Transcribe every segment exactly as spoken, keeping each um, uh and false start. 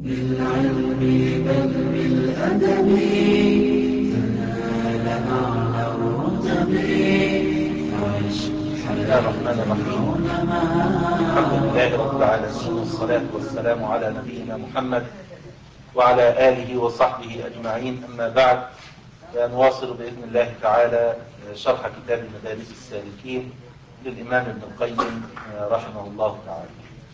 بالعلم بل بالأدب تنال أعلى الرتب. بسم الله الرحمن الرحيم. الحمد لله رب العالمين، والصلاة والسلام على نبينا محمد وعلى آله وصحبه أجمعين. أما بعد، فنواصل بإذن الله تعالى شرح كتاب مدارس السالكين للإمام ابن القيم رحمه الله تعالى.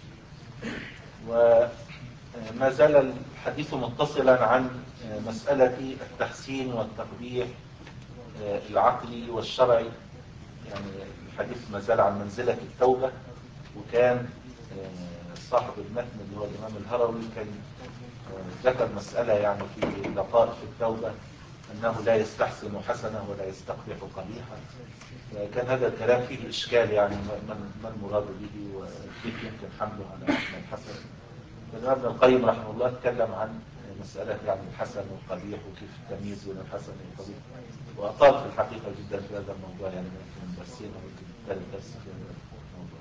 وما زال الحديث متصلا عن مسألة التحسين والتقبيح العقلي والشرعي. يعني الحديث ما زال عن منزلة التوبة، وكان صاحب المتن اللي هو الإمام الهروي كان ذكر مسألة يعني في دقائق التوبة، أنه لا يستحسن حسنة ولا يستقبح قبيحة. كان هذا الكلام فيه إشكال، يعني ما المراد به وكيف يمكن حمله على معنى الحسن. فالإمام ابن القيم رحمه الله اتكلم عن مسألة يعني الحسن والقبيح وكيف التمييز بين الحسن والقبيح، وأطال في الحقيقة جدا في هذا الموضوع، يعني ممكن درسين وممكن ثلاث درس في هذا الموضوع.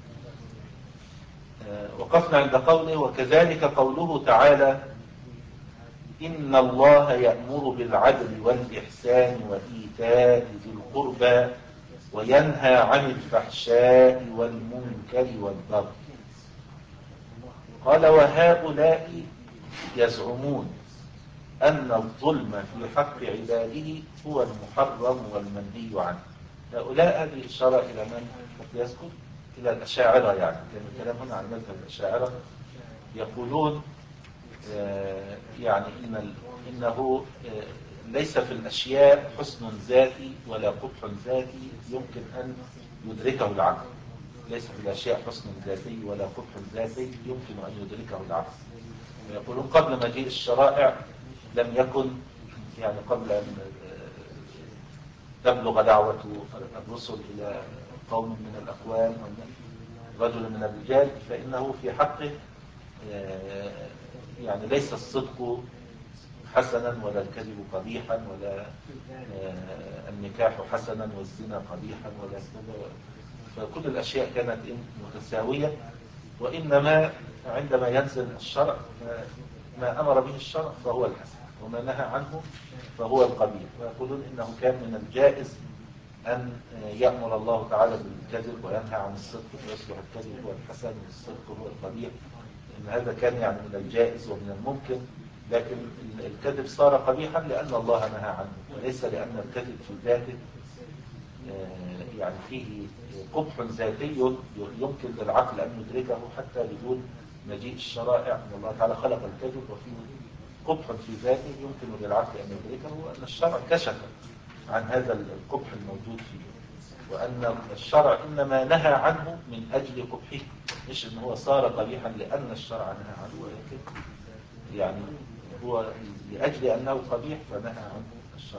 وقفنا عند قوله: وكذلك قوله تعالى: إن الله يأمر بالعدل والإحسان وإيتاء ذي القربى وينهى عن الفحشاء والمنكر والبغي. قال: وهؤلاء يزعمون أن الظلم في حق عباده هو المحرم والمنهي عنه. هؤلاء هذه إشارة إلى من قد يذكر؟ إلى الأشاعرة. يعني كان الكلام هنا عن مذهب الأشاعرة، يقولون آه يعني إن إنه آه ليس في الأشياء حسن ذاتي ولا قبح ذاتي يمكن أن يدركه العقل. ليس في الأشياء حسن ذاتي ولا قبح ذاتي يمكن أن يدركه العقل. ويقولون قبل مجيء الشرائع لم يكن، يعني قبل أن تبلغ دعوة الرسل إلى قوم من الأقوام أو رجل من الرجال، فإنه في حقه يعني ليس الصدق حسنا ولا الكذب قبيحا ولا النكاح حسنا والزنا قبيحا ولا كذا. فكل الأشياء كانت متساوية، وإنما عندما ينزل الشرع ما أمر به الشرع فهو الحسن، وما نهى عنه فهو القبيح. ويقولون إنه كان من الجائز أن يأمر الله تعالى بالكذب وينهى عن الصدق، فيصبح الكذب هو الحسن والصدق هو القبيح. إن هذا كان يعني من الجائز ومن الممكن، لكن الكذب صار قبيحا لأن الله نهى عنه، وليس لأن الكذب في ذاته يعني فيه قبح ذاتي يمكن للعقل أن يدركه حتى بدون مجيء الشرائع. أن الله تعالى خلق الكذب وفيه قبح في ذاته يمكن للعقل أن يدركه، وأن الشرع كشف عن هذا القبح الموجود فيه، وأن الشرع إنما نهى عنه من أجل قبحه، مش إن هو صار قبيحا لأن الشرع نهى عنه، ولكن يعني هو لأجل أنه قبيح فنهى عنه الشرع.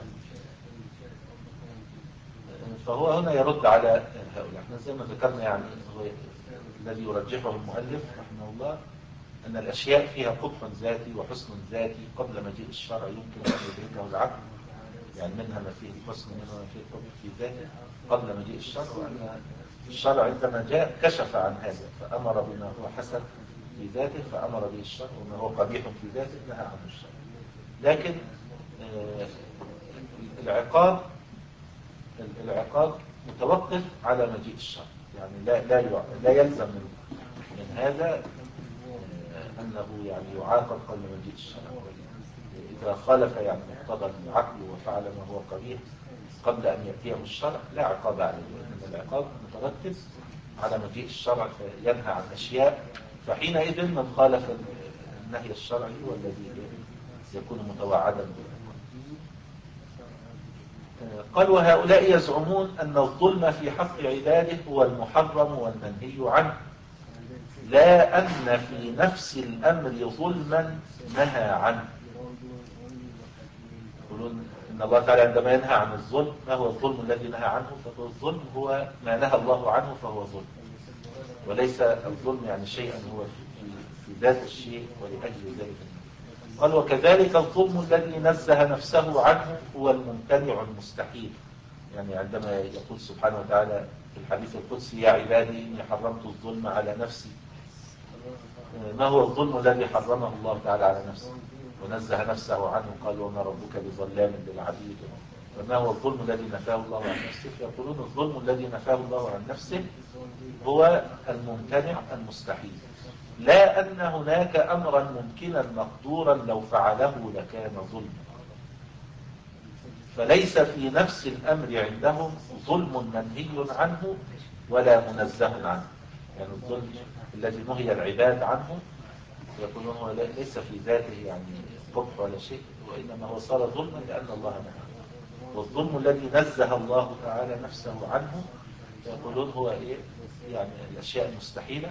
فهو هنا يرد على هؤلاء. احنا زي ما ذكرنا، يعني هو الذي يرجحه المؤلف رحمه الله أن الأشياء فيها قبح ذاتي وحسن ذاتي قبل مجيء الشرع يمكن أن يدركه العقل، يعني منها ما فيه الحسن ومنها ما فيه القبح في ذاته قبل مجيء الشرع، وأن الشرع عندما جاء كشف عن هذا فأمر بما هو حسن في ذاته فأمر به الشرع، وما هو قبيح في ذاته نهى عنه الشرع. لكن آه العقاب العقاب متوقف على مجيء الشرع، يعني لا لا لا يلزم من هذا أنه يعني يعاقب قبل مجيء الشرع. إذا خالف يعني مقتضى العقل وفعل ما هو قبيح قبل أن يأتيه الشرع لا عقاب عليه، لأن العقاب مترتب على مجيء الشرع فينهى عن أشياء، فحينئذ من خالف النهي الشرعي هو الذي يكون متوعدا به. قال: وهؤلاء يزعمون أن الظلم في حق عباده هو المحرم والمنهي عنه، لا أن في نفس الأمر ظلما نهى عنه. يقولون إن الله تعالى عندما ينهى عن الظلم، ما هو الظلم الذي نهى عنه؟ فهو الظلم هو ما نهى الله عنه فهو ظلم، وليس الظلم يعني شيئا هو في, في ذات الشيء ولأجل ذلك. قال: وكذلك الظلم الذي نزه نفسه عنه هو الممتنع المستحيل. يعني عندما يقول سبحانه وتعالى في الحديث القدسي: يا عبادي إني حرمت الظلم على نفسي، ما هو الظلم الذي حرمه الله تعالى على نفسه ونزه نفسه عنه؟ قال وما ربك بظلام للعبيد. وما هو الظلم الذي نفاه الله عن نفسه؟ فيقولون الظلم الذي نفاه الله عن نفسه هو الممتنع المستحيل، لا أن هناك أمرا ممكنا مقدورا لو فعله لكان ظلما. فليس في نفس الأمر عندهم ظلم منهي عنه ولا منزه عنه. يعني الظلم الذي نهي العباد عنه يقولون هو ليس في ذاته يعني قبح ولا شيء، وإنما هو صار ظلما لأن الله نهى. والظلم الذي نزه الله تعالى نفسه عنه يقولون هو إيه؟ يعني الأشياء المستحيلة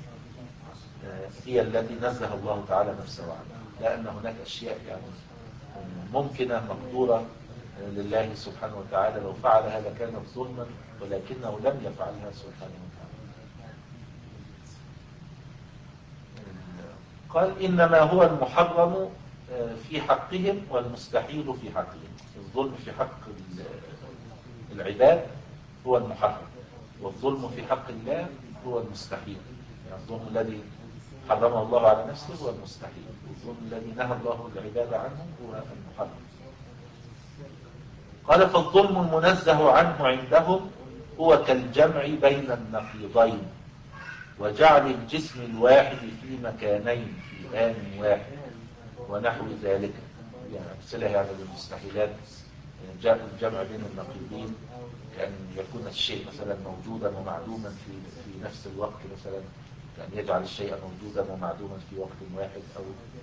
هي التي نزه الله تعالى نفسه عنها، لأن هناك أشياء يعني ممكنة مقدورة لله سبحانه وتعالى لو فعلها لكانت ظلما، ولكنه لم يفعلها سبحانه وتعالى. قال إنما هو المحرم في حقهم والمستحيل في حقهم. الظلم في حق العباد هو المحرم، والظلم في حق الله هو المستحيل. يعني الظلم الذي حرمه الله على نفسه هو المستحيل، والظلم الذي نهى الله العباد عنه هو المحرم. قال فالظلم المنزه عنه عندهم هو كالجمع بين النقيضين وجعل الجسم الواحد في مكانين في آن واحد ونحو ذلك. يعني أمثلة يعني للمستحيلات الجمع بين النقيضين، كأن يكون الشيء مثلا موجودا ومعدوما في في نفس الوقت، مثلا كأن يجعل الشيء موجودا ومعدوما في وقت واحد، أو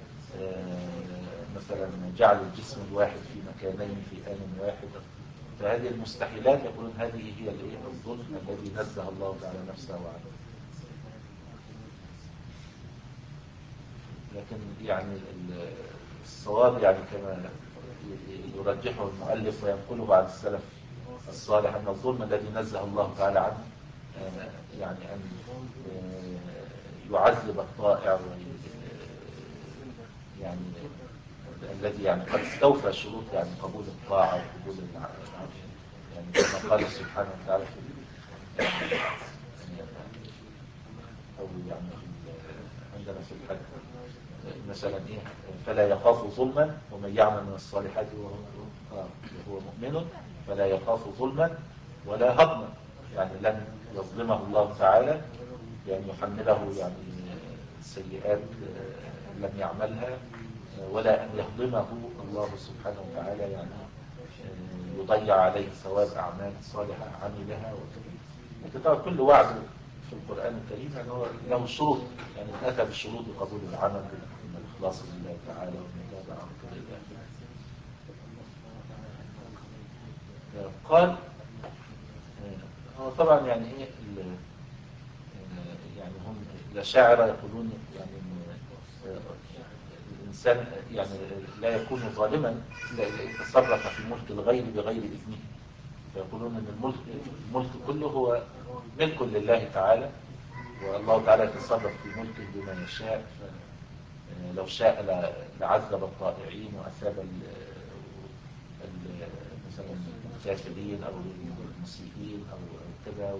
مثلا جعل الجسم الواحد في مكانين في آن واحد. فهذه المستحيلات يقولون هذه هي الظلم الذي نزه الله تعالى نفسه عنه. لكن يعني الصواب يعني كما يرجحه المؤلف وينقله عن السلف الصالح أن الظلم الذي نزه الله تعالى عنه يعني أن يعذب الطائع يعني الذي يعني قد استوفى شروط يعني قبول الطاعة وقبول العمل، يعني كما قال سبحانه وتعالى في أو يعني عندنا في الحج مثلا إيه فلا يخاف ظلما ومن يعمل من الصالحات وهو وهو مؤمن فلا يخاف ظلما ولا هضما. يعني لن يظلمه الله تعالى يعني يحمله يعني سيئات لم يعملها، ولا أن يهضمه الله سبحانه وتعالى يعني يضيع عليه ثواب أعمال صالحة عملها وكذا. كل وعد في القرآن الكريم يعني هو له شروط، يعني أتى بشروط قبول العمل من الإخلاص لله تعالى والمتابعة وكذا إلى آخره. قال هو طبعا يعني إيه يعني هم الأشاعرة يقولون يعني الإنسان يعني لا يكون ظالما إلا إذا تصرف في ملك الغير بغير إذنه. فيقولون أن الملك, الملك كله هو ملك لله تعالى، والله تعالى يتصرف في ملكه بما يشاء. لو شاء لعذب الطائعين وأثاب مثلا الكافرين أو المسيئين أو كذا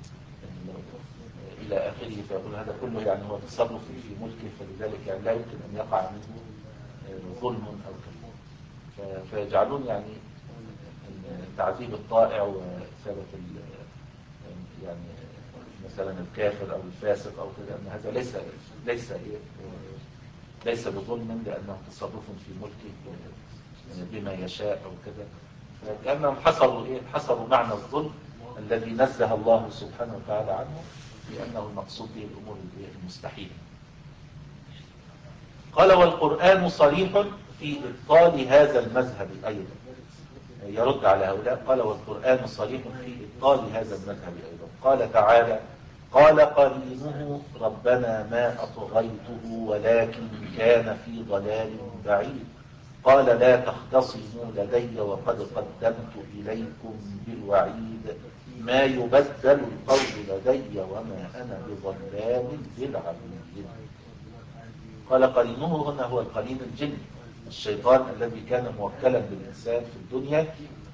إلى آخره. فيقول هذا كله يعني هو تصرف في ملكه، فلذلك يعني لا يمكن أن يقع منه ظلم أو كذا. فيجعلون يعني تعذيب الطائع وإثابة يعني مثلا الكافر أو الفاسق أو كذا أن هذا ليس ليس ليس بظلم، لأنه تصرف في ملكه بما يشاء أو كذا. فكأنهم حصروا إيه حصروا معنى الظلم الذي نزه الله سبحانه وتعالى عنه لأنه المقصود به الأمور المستحيلة. قال والقرآن صريح في إبطال هذا المذهب أيضا. يرد على هؤلاء قال والقرآن صريح في إبطال هذا المذهب أيضا. قال تعالى قال قرينه ربنا ما أطغيته ولكن كان في ضلال بعيد قال لا تختصموا لدي وقد قدمت إليكم بالوعيد ما يبدل القول لدي وما أنا بظلام للعبيد. قال قرينه هنا هو القرين الجني الشيطان الذي كان موكلا بالإنسان في الدنيا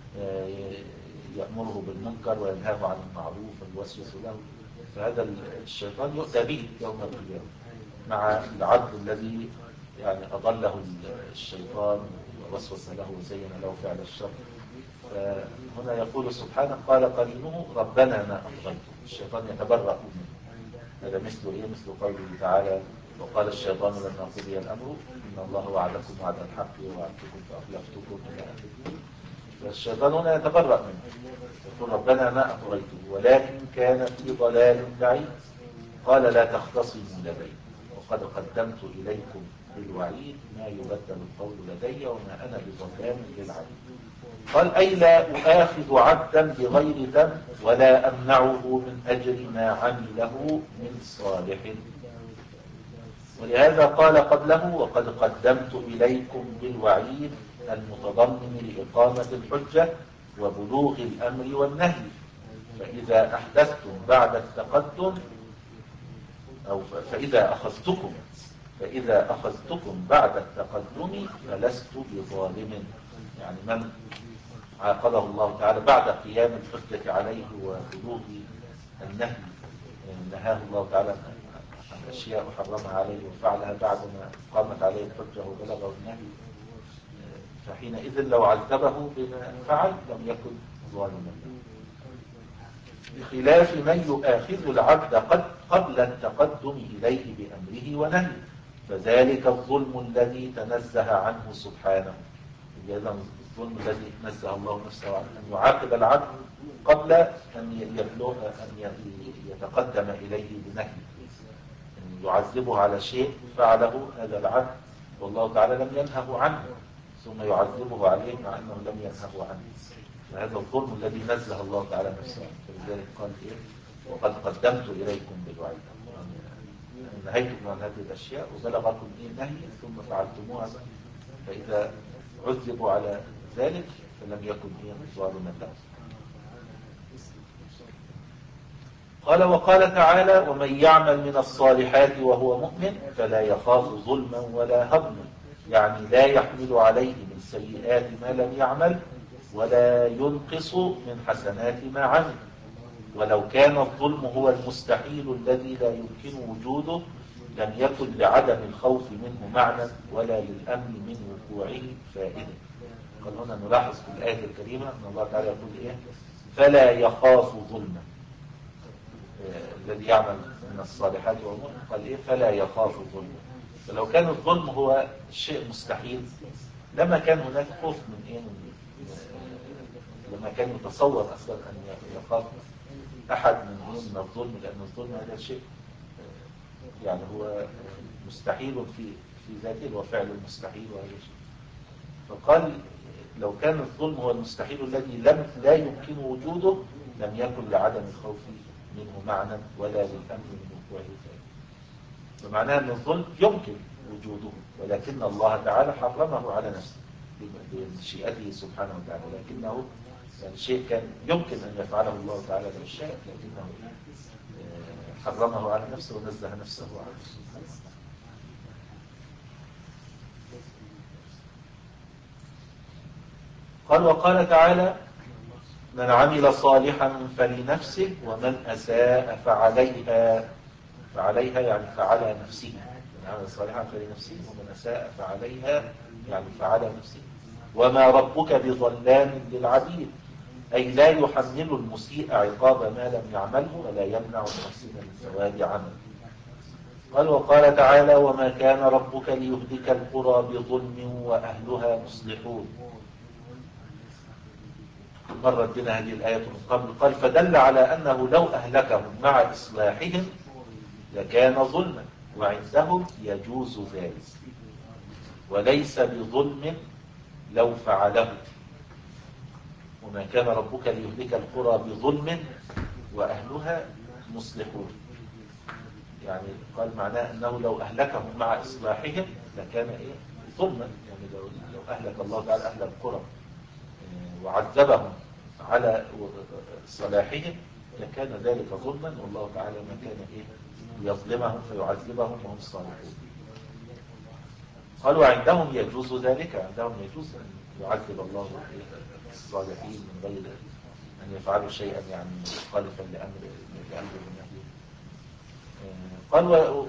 يأمره بالمنكر وينهاه عن المعروف ويوسوس له. فهذا الشيطان يؤتى به يوم القيامة مع العبد الذي يعني أضله الشيطان ووسوس له وزين له فعل الشر. فهنا يقول سبحانه قال قرينه ربنا ما أطغيته، الشيطان يتبرأ منه. هذا مثل إيه؟ مثل قوله تعالى وقال الشيطان لما قضي الأمر إن الله وعدكم وعد الحق ووعدتكم فأخلفتكم إلى آخره. فالشيطان هنا يتبرأ منه يقول ربنا ما أطغيته ولكن كان في ضلال بعيد. قال لا تختصموا لدي وقد قدمت إليكم بالوعيد ما يبدل القول لدي وما أنا بظلام للعبيد. قال أي لا أؤاخذ عبدا بغير ذنب ولا أمنعه من أجر ما عمله من صالح. ولهذا قال قبله وقد قدمت إليكم بالوعيد المتضمن لإقامة الحجة وبلوغ الأمر والنهي. فإذا أحدثتم بعد التقدم أو فإذا أخذتكم فإذا أخذتكم بعد التقدم فلست بظالم. يعني من عاقبه الله تعالى بعد قيام الحجة عليه وبلوغ النهي، نهاه الله تعالى عن أشياء وحرمها عليه وفعلها بعدما قامت عليه الحجة وبلغه النهي، فحينئذ لو عذبه بما فعل لم يكن ظالما. بخلاف من يؤاخذ العبد قد قبل التقدم إليه بأمره ونهيه، فذلك الظلم الذي تنزه عنه سبحانه. إذا الظلم الذي نزه الله نفسه عنه أن يعاقب العبد قبل أن يبلغ أن يتقدم إليه بنهي، أن يعذبه على شيء فعله هذا العبد والله تعالى لم ينهه عنه ثم يعذبه عليه مع أنه لم ينهه عنه. فهذا الظلم الذي نزه الله تعالى نفسه عنه. فلذلك قال إيه وقد قدمت إليكم بالوعيد، يعني نهيتكم عن هذه الأشياء وبلغكم إيه نهي ثم فعلتموها، فإذا عذبوا على ذلك فلم يكن إيه ظالما له. قال وقال تعالى ومن يعمل من الصالحات وهو مؤمن فلا يخاف ظلما ولا هضما، يعني لا يحمل عليه من سيئات ما لم يعمل ولا ينقص من حسنات ما عمل. ولو كان الظلم هو المستحيل الذي لا يمكن وجوده لم يكن لعدم الخوف منه معنى ولا للأمن من وقوعه فائدة. قال هنا نلاحظ في الآية الكريمة أن الله تعالى يقول إيه فلا يخاف ظلما، الذي يعمل من الصالحات والمؤمن قال إيه فلا يخاف ظلما. فلو كان الظلم هو الشيء مستحيل لما كان هناك خوف من إيه من لما كان يتصور أصلا أن يخاف أحد من من الظلم، لأن الظلم هذا شيء يعني هو مستحيل في في ذاته وفعل المستحيل وهذا شيء. فقال لو كان الظلم هو المستحيل الذي لم لا يمكن وجوده لم يكن لعدم الخوف منه معنى ولا للأمن من وقوعه فائدة. فمعناه أن الظلم يمكن وجوده ولكن الله تعالى حرمه على نفسه بمشيئته سبحانه وتعالى، لكنه يعني شيء كان يمكن أن يفعله الله تعالى لو شاء لكنه حرمه على نفسه ونزه نفسه عنه. قال وقال تعالى من عمل صالحا فلنفسه ومن أساء فعليها. فعليها يعني فعلى نفسه. من عمل صالحا فلنفسه ومن أساء فعليها يعني فعلى نفسه. وما ربك بظلام للعبيد، أي لا يحمل المسيء عقاب ما لم يعمله ولا يمنع المحسن من ثواب عمله. قال وقال تعالى وما كان ربك ليهلك القرى بظلم وأهلها مصلحون. مرت بنا هذه الآية من قبل. قال فدل على أنه لو أهلكهم مع إصلاحهم لكان ظلما وعندهم يجوز ذلك وليس بظلم لو فعله. وما كان ربك ليهلك القرى بظلم وأهلها مصلحون، يعني قال معناه أنه لو أهلكهم مع إصلاحهم لكان إيه ظلما. يعني لو, لو أهلك الله تعالى أهل القرى وعذبهم على صلاحهم لكان ذلك ظلما، والله تعالى ما كان إيه يظلمهم فيعذبهم وهم صالحون. قالوا عندهم يجوز ذلك، عندهم يجوز أن يعذب الله الصالحين من غير أن يفعلوا شيئا يعني مخالفا لأمر لأمر النبي. قال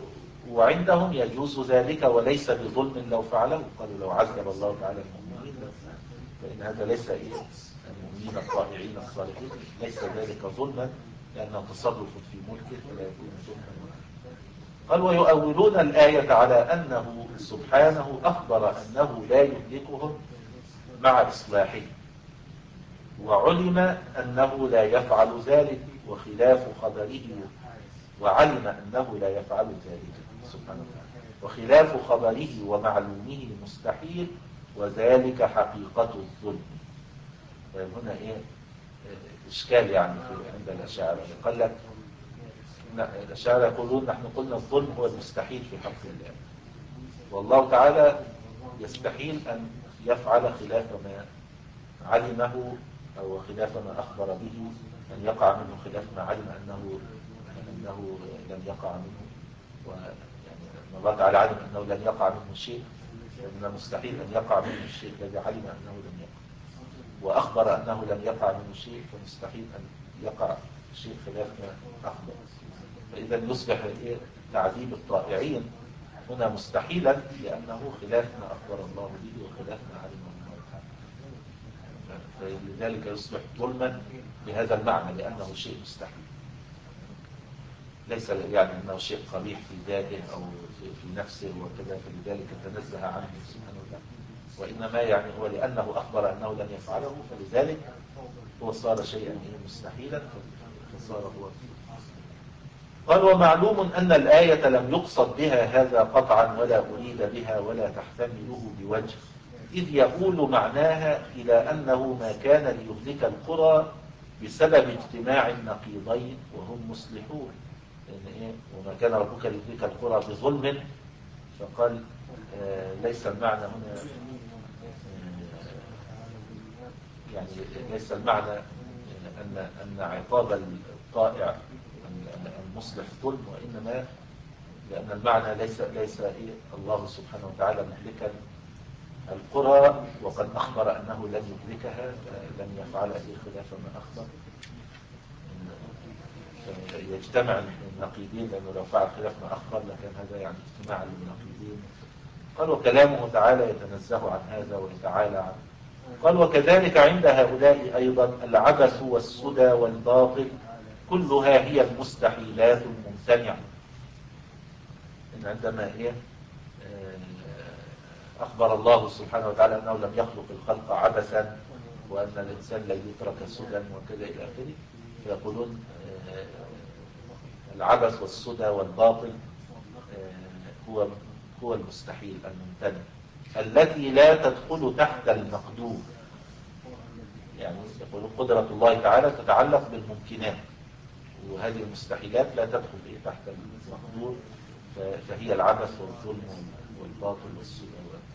وعندهم يجوز ذلك وليس بظلم لو فعله. قالوا لو عذب الله تعالى المؤمنين فإن هذا ليس إيه المؤمنين الطائعين الصالحين ليس ذلك ظلما لأنه تصرف في ملكه فلا يكون ظلما. قال ويؤولون الآية على أنه سبحانه أخبر أنه لا يهلكهم مع إصلاحه وعلم أنه لا يفعل ذلك وخلاف خبره وعلم أنه لا يفعل ذلك سبحانه وتعالى وخلاف خبره ومعلومه مستحيل وذلك حقيقة الظلم. هنا إيه إشكال يعني عند الأشاعرة قال لك الأشاعرة يقولون نحن قلنا الظلم هو المستحيل في حق الله والله تعالى يستحيل أن يفعل خلاف ما علمه أو خلاف ما أخبر به أن يقع منه خلاف ما علم أنه أنه لم يقع منه ويعني الله تعالى علم أنه لن يقع منه شيء ومن المستحيل أن يقع منه الشيء الذي علم أنه لم يقع وأخبر أنه لم يقع منه شيء فمستحيل أن يقع شيء خلاف ما أخبر. فإذا يصبح تعذيب الطائعين هنا مستحيلا لأنه خلاف ما أخبر الله به وخلاف ما علمه الله تعالى فلذلك يصبح ظلما بهذا المعنى لأنه شيء مستحيل ليس يعني أنه شيء قبيح في ذاته أو في نفسه وكذا فلذلك تنزه عنه سبحانه وتعالى وإنما يعني هو لأنه أخبر أنه لن يفعله فلذلك هو صار شيئا مستحيلا فصار هو. قال ومعلوم أن الآية لم يقصد بها هذا قطعا ولا أريد بها ولا تحتمله بوجه إذ يقول معناها إلى أنه ما كان ليهلك القرى بسبب اجتماع النقيضين وهم مصلحون لأن إيه وما كان ربك ليهلك القرى بظلم فقال آه ليس المعنى هنا آه يعني ليس المعنى أن أن عقاب الطائع المصلح ظلم وإنما لأن المعنى ليس ليس إيه الله سبحانه وتعالى مهلكا القرى وقد أخبر أنه لن يهلكها لن يفعل إيه خلاف ما أخبر يجتمع النقيضين لأنه لو فعل خلاف ما أخبر لكان هذا يعني اجتماع للنقيضين. قال وكلامه تعالى يتنزه عن هذا ويتعالى عنه. قال وكذلك عند هؤلاء أيضا العبث والسدى والباطل كلها هي المستحيلات الممتنعة. إن عندما هي أخبر الله سبحانه وتعالى أنه لم يخلق الخلق عبثا وأن الإنسان لا يترك سدى وكذا إلى آخره فيقولون العبث والسدى والباطل هو هو المستحيل الممتنع التي لا تدخل تحت المقدور. يعني يقولون قدرة الله تعالى تتعلق بالممكنات وهذه المستحيلات لا تدخل إيه تحت المقدور فهي العبث والظلم والباطل والسدى.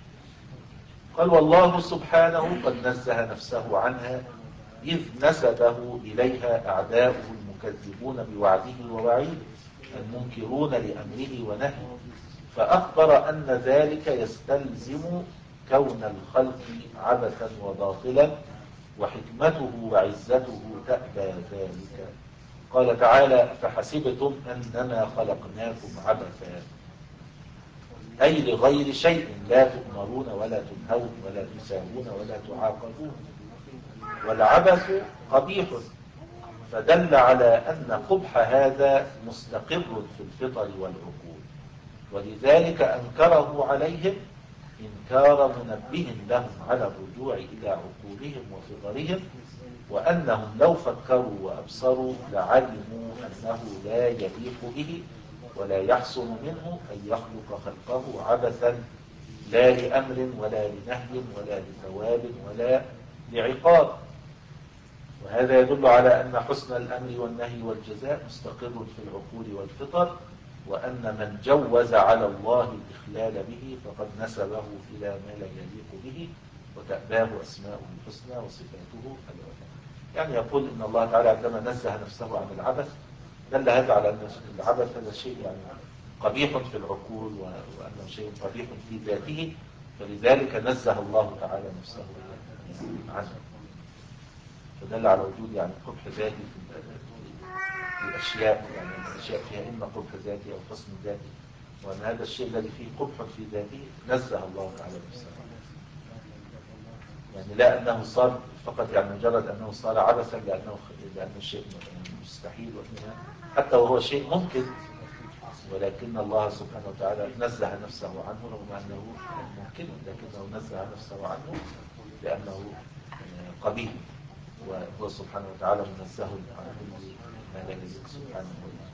قال والله سبحانه قد نزه نفسه عنها إذ نسبه إليها أعداؤه المكذبون بوعده ووعيده المنكرون لأمره ونهيه فأخبر أن ذلك يستلزم كون الخلق عبثا وباطلا وحكمته وعزته تأبى ذلك. قال تعالى فحسبتم أنما خلقناكم عبثا أي لغير شيء لا تؤمرون ولا تنهون ولا تساوون ولا تعاقبون والعبث قبيح فدل على أن قبح هذا مستقر في الفطر والعقول ولذلك أنكره عليهم إنكار منبه لهم على الرجوع إلى عقولهم وفطرهم وأنهم لو فكروا وأبصروا لعلموا أنه لا يليق به ولا يحسن منه أن يخلق خلقه عبثا لا لأمر ولا لنهي ولا لثواب ولا لعقاب. وهذا يدل على أن حسن الأمر والنهي والجزاء مستقر في العقول والفطر وأن من جوز على الله الإخلال به فقد نسبه إلى ما لا يليق به وتأباه أسماؤه الحسنى وصفاته العلى. يعني يقول إن الله تعالى عندما نزه نفسه عن العبث دل هذا على أن العبث هذا شيء يعني قبيح في العقول وأنه شيء قبيح في ذاته فلذلك نزه الله تعالى نفسه عنه فدل على وجود يعني قبح ذاتي في الأشياء يعني الأشياء فيها إما قبح ذاتي أو حسن ذاتي وأن هذا الشيء الذي فيه قبح في ذاته نزه الله تعالى نفسه، يعني لا أنه صار فقط يعني مجرد أنه صار عبثا لأنه لأنه شيء مستحيل، حتى وهو شيء ممكن، ولكن الله سبحانه وتعالى نزه نفسه عنه رغم أنه ممكن، لكنه نزه نفسه عنه لأنه قبيح، وهو سبحانه وتعالى منزه عن كل ما لا يليق سبحانه وتعالى.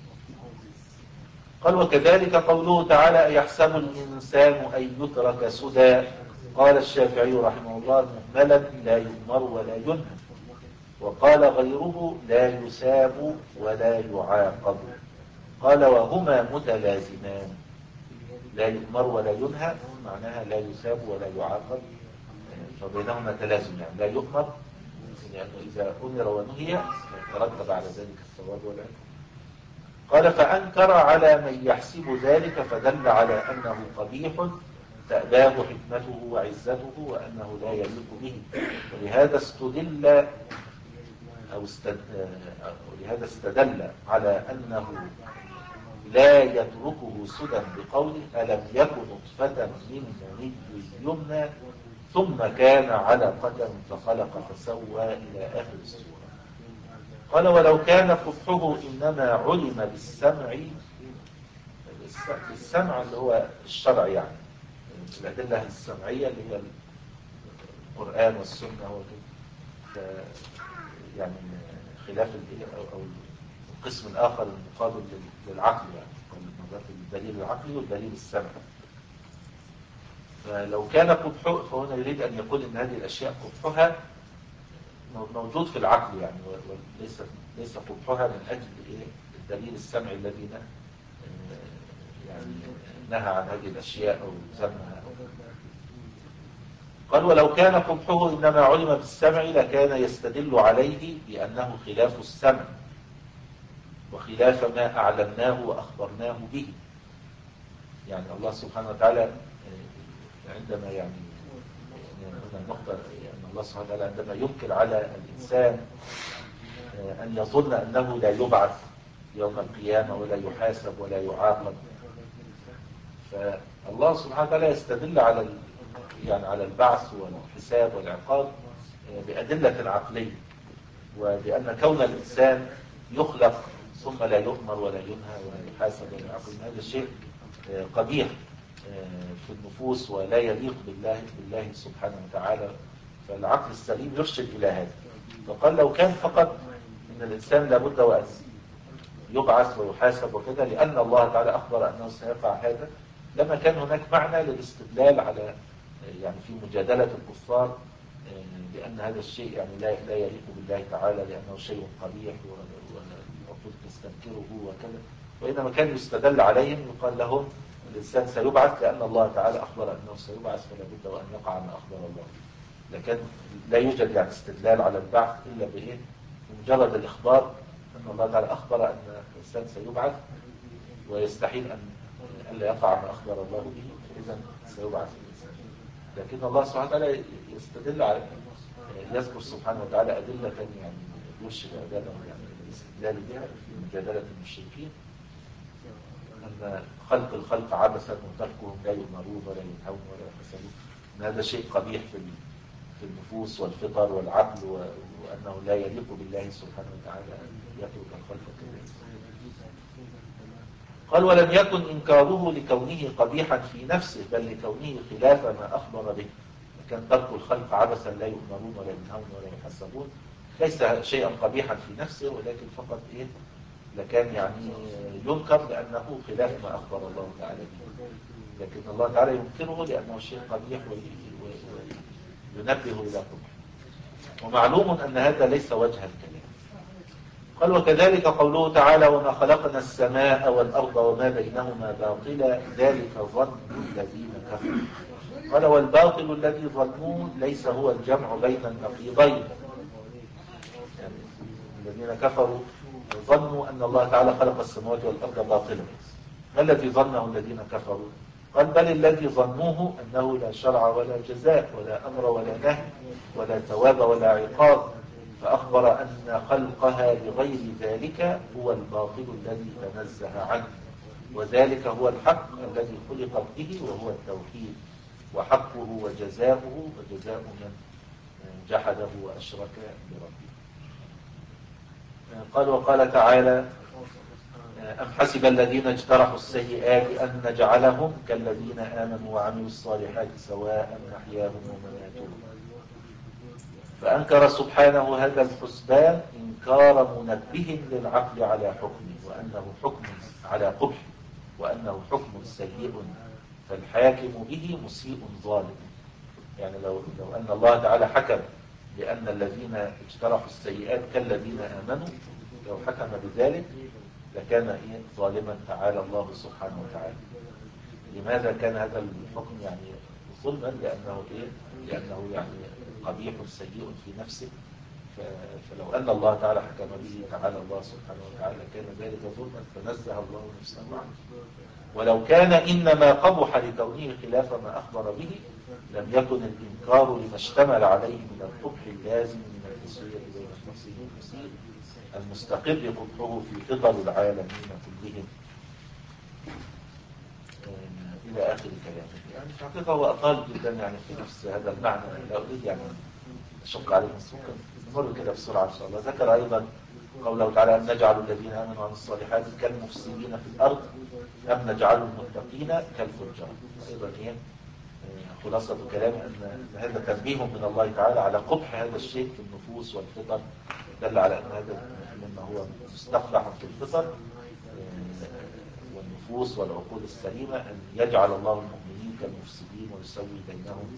قال وكذلك قوله تعالى يحسب الإنسان أن يترك سدى. قال الشافعي رحمه الله مهملا لا يؤمر ولا ينهى، وقال غيره لا يساب ولا يعاقب. قال وهما متلازمان، لا يؤمر ولا ينهى معناها لا يساب ولا يعاقب، فبينهما تلازم، يعني لا يؤمر لأنه إذا أمر ونهي يترتب على ذلك الثواب والعقاب. قال فأنكر على من يحسب ذلك فدل على أنه قبيح تأباه حكمته وعزته وأنه لا يليق به، ولهذا استدل أو استد... ولهذا استدل على أنه لا يتركه سدى بقوله ألم يكن نطفة من مني يمنى ثم كان علقة فخلق فسوى إلى آخر السورة. قال ولو كان قبحه إنما علم بالسمع، بالسمع اللي هو الشرع، يعني الأدلة السمعية اللي هي القرآن والسنة هو كده، يعني خلاف أو القسم الآخر المقابل للعقل، يعني الدليل العقلي والدليل السمعي. فلو كان قبحه، فهنا يريد أن يقول إن هذه الأشياء قبحها موجود في العقل، يعني وليس ليس قبحها من أجل إيه الدليل السمعي الذي يعني نهى عن هذه الأشياء أو ذمها. قال ولو كان قبحه إنما علم بالسمع لكان يستدل عليه بأنه خلاف السمع وخلاف ما أعلمناه وأخبرناه به. يعني الله سبحانه وتعالى عندما يعني هنا النقطة أن الله سبحانه وتعالى عندما ينكر على الإنسان أن يظن أنه لا يبعث يوم القيامة ولا يحاسب ولا يعاقب، فالله سبحانه وتعالى يستدل على يعني على البعث والحساب والعقاب بأدلة عقلية، وبأن كون الإنسان يخلق ثم لا يؤمر ولا ينهى ولا يحاسب ولا يعاقب هذا شيء قبيح في النفوس ولا يليق بالله بالله سبحانه وتعالى، فالعقل السليم يرشد إلى هذا. فقال لو كان فقط إن الإنسان لابد وأن يبعث ويحاسب وكذا لأن الله تعالى أخبر أنه سيفعل هذا، لما كان هناك معنى للاستدلال على يعني في مجادلة الكفار بأن هذا الشيء يعني لا لا يليق بالله تعالى لأنه شيء قبيح والعقول تستنكره وكذا، وإنما كان يستدل عليهم يقال لهم الإنسان سيبعث لأن الله تعالى أخبر أنه سيبعث فلا بد وأن يقع ما أخبر الله. لكن لا يوجد يعني استدلال على البعث إلا بإيه؟ بمجرد الإخبار أن الله تعالى أخبر أن الإنسان سيبعث ويستحيل أن ألا يقع ما أخبر الله به، فإذا سيبعث الإنسان. لكن الله سبحانه وتعالى يستدل على يذكر سبحانه وتعالى أدلة يعني يرشد أدلة يعني الاستدلال بها في مجادلة المشركين، أن خلق الخلق عبثا وتركهم لا يؤمرون ولا ينهون ولا يحسبون، أن هذا شيء قبيح في في النفوس والفطر والعقل، وأنه لا يليق بالله سبحانه وتعالى أن يترك الخلق كذلك. قال ولم يكن إنكاره لكونه قبيحا في نفسه بل لكونه خلاف ما أخبر به، كان ترك الخلق عبثا لا يؤمرون ولا ينهون ولا يحسبون ليس شيئا قبيحا في نفسه، ولكن فقط إيه لكان يعني ينكر لأنه خلاف ما أخبر الله تعالى به، لكن الله تعالى ينكره لأنه شيء قبيح وينبه إلى قبح. ومعلوم أن هذا ليس وجه الكلام. قال وكذلك قوله تعالى وما خلقنا السماء والأرض وما بينهما باطلا ذلك ظن الذين كفروا. قال والباطل الذي ظنوه ليس هو الجمع بين النقيضين، يعني الذين كفروا ظنوا أن الله تعالى خلق السماوات والأرض باطلا. ما الذي ظنه الذين كفروا؟ قال بل الذي ظنوه أنه لا شرع ولا جزاء ولا أمر ولا نهي ولا ثواب ولا عقاب، فأخبر أن خلقها لغير ذلك هو الباطل الذي تنزه عنه. وذلك هو الحق الذي خلقت به وهو التوحيد، وحقه وجزاؤه وجزاء من جحده وأشرك بربه. قال وقال تعالى أم حسب الذين اجترحوا السيئات أن نجعلهم كالذين آمنوا وعملوا الصالحات سواء محياهم ومماتهم. فأنكر سبحانه هذا الحسبان إنكار منبه للعقل على حكمه، وأنه حكم على قبح، وأنه حكم سيء فالحاكم به مسيء ظالم. يعني لو, لو أن الله تعالى حكم بأن الذين اجترحوا السيئات كالذين آمنوا، لو حكم بذلك لكان إيه ظالما تعالى الله سبحانه وتعالى. لماذا كان هذا الحكم يعني ظلما؟ لأنه إيه؟ لأنه يعني قبيح سيء في نفسه. فلو أن الله تعالى حكم به تعالى الله سبحانه وتعالى كان ذلك ظلما فنزه الله نفسه عنه. ولو كان إنما قبح لكونه خلاف ما أخبر به لم يكن الإنكار لما اشتمل عليه من القبح اللازم من التسوية بين المحسن والمسيء المستقر قبحه في فطر العالمين كلهم إلى آخر كلامه. يعني في الحقيقة هو أطال جدا يعني في نفس هذا المعنى. لا أريد يعني أشق عليكم، ممكن نمر كده بسرعة إن شاء الله. ذكر أيضا قوله تعالى أم نجعل الذين آمنوا وعملوا الصالحات كالمفسدين في الأرض أم نجعل المتقين كالفجار. أيضا إيه خلاصة كلامه أن هذا تنبيه من الله تعالى على قبح هذا الشيء في النفوس والفطر، دل على أن هذا مما هو مستقبح في الفطر والنفوس والعقول السليمة، أن يجعل الله المؤمنين كالمفسدين ويسوي بينهم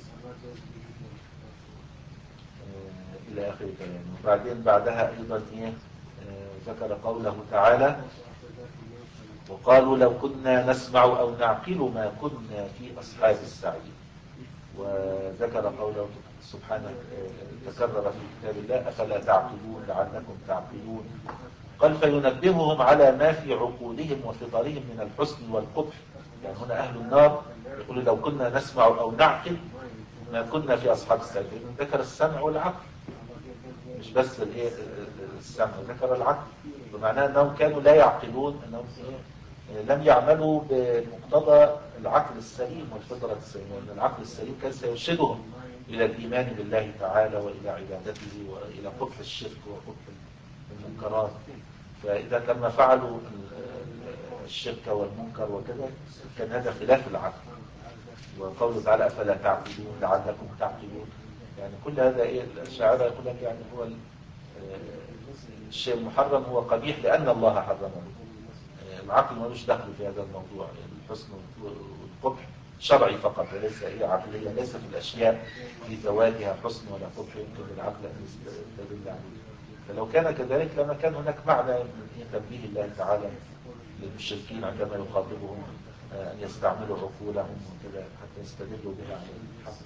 إلى آخر كلامه. وبعدين بعدها أيضا إيه ذكر قوله تعالى وقالوا لو كنا نسمع أو نعقل ما كنا في أصحاب السعير. وذكر قوله سبحانه تكرر في كتاب الله أفلا تعقلون لعلكم تعقلون. قال فينبههم على ما في عقولهم وفطرهم من الحسن والقبح. يعني هنا أهل النار يقولوا لو كنا نسمع أو نعقل ما كنا في أصحاب السعير. ذكر السمع والعقل، مش بس السمع، ذكر العقل، بمعنى أنهم كانوا لا يعقلون، أنهم لم يعملوا بمقتضى العقل السليم والفطرة السليمة، وأن العقل السليم كان سيرشدهم إلى الإيمان بالله تعالى وإلى عبادته وإلى قبح الشرك وقبح المنكرات. فإذا لما فعلوا الشرك والمنكر وكذا كان هذا خلاف العقل. وقوله تعالى أفلا تعقلون لعلكم تعقلون، يعني كل هذا إيه الشاعر يقول لك يعني هو الشيء المحرم هو قبيح لأن الله حرمه. العقل ملوش دخل في هذا الموضوع. الحسن والقبح شرعي فقط وليس ايه عقليا، ليس في الاشياء في ذواتها حسن ولا قبح يمكن للعقل ان يستدل عليه. فلو كان كذلك لما كان هناك معنى من تنبيه الله تعالى للمشركين عندما يخاطبهم ان يستعملوا عقولهم وكذا حتى يستدلوا بها على الحق.